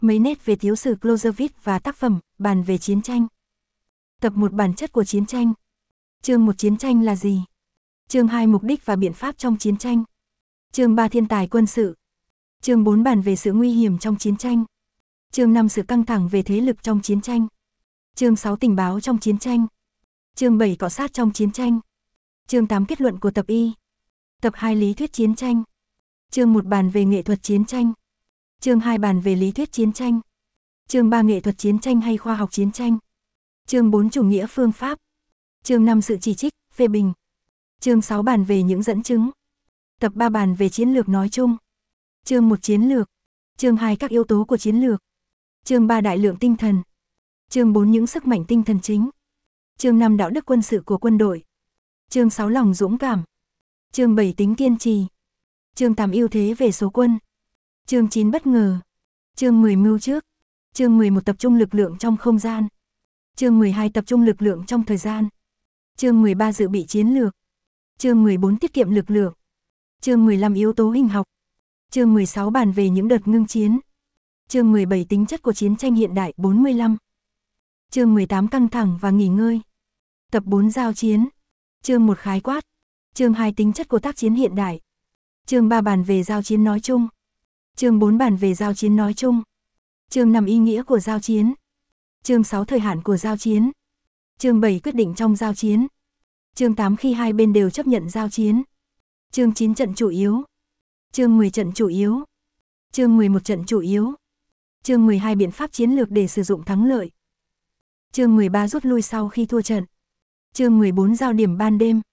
Mấy nét về tiểu sử Clausewitz và tác phẩm Bàn về chiến tranh. Tập 1 Bản chất của chiến tranh. Chương 1 Chiến tranh là gì? Chương 2 Mục đích và biện pháp trong chiến tranh. Chương 3 Thiên tài quân sự. Chương 4 Bàn về sự nguy hiểm trong chiến tranh. Chương 5 Sự căng thẳng về thế lực trong chiến tranh. Chương 6 Tình báo trong chiến tranh. Chương 7 Cọ sát trong chiến tranh. Chương 8 Kết luận của tập Y. Tập 2 Lý thuyết chiến tranh. Chương 1 Bàn về nghệ thuật chiến tranh. Chương 2 Bàn về lý thuyết chiến tranh. Chương 3 Nghệ thuật chiến tranh hay khoa học chiến tranh. Chương 4 Chủ nghĩa phương pháp. Chương 5 Sự chỉ trích, phê bình. Chương 6 Bàn về những dẫn chứng. Tập 3 Bàn về chiến lược nói chung. Chương 1 Chiến lược. Chương 2 Các yếu tố của chiến lược. Chương 3 Đại lượng tinh thần. Chương 4 Những sức mạnh tinh thần chính. Chương 5 Đạo đức quân sự của quân đội. Chương 6 Lòng dũng cảm. Chương 7 Tính kiên trì. Chương 8 Ưu thế về số quân. Chương 9 Bất ngờ. Chương 10 Mưu trước. Chương 11 Tập trung lực lượng trong không gian. Chương 12 Tập trung lực lượng trong thời gian. Chương 13 Dự bị chiến lược. Chương 14 Tiết kiệm lực lượng. Chương 15 Yếu tố hình học. Chương 16 Bàn về những đợt ngưng chiến. Chương 17 Tính chất của chiến tranh hiện đại 45. Chương 18 Căng thẳng và nghỉ ngơi. Tập 4 Giao chiến. Chương 1 Khái quát. Chương 2 Tính chất của tác chiến hiện đại. Chương 3 Bàn về giao chiến nói chung. Chương 4 Bàn về giao chiến nói chung. Chương 5 Ý nghĩa của giao chiến. Chương 6 Thời hạn của giao chiến. Chương 7 Quyết định trong giao chiến. Chương 8 Khi hai bên đều chấp nhận giao chiến. Chương 9 Trận chủ yếu. Chương 10 Trận chủ yếu. Chương 11 Trận chủ yếu. Chương 12 Biện pháp chiến lược để sử dụng thắng lợi. Chương 13 Rút lui sau khi thua trận. Chương 14 Giao điểm ban đêm.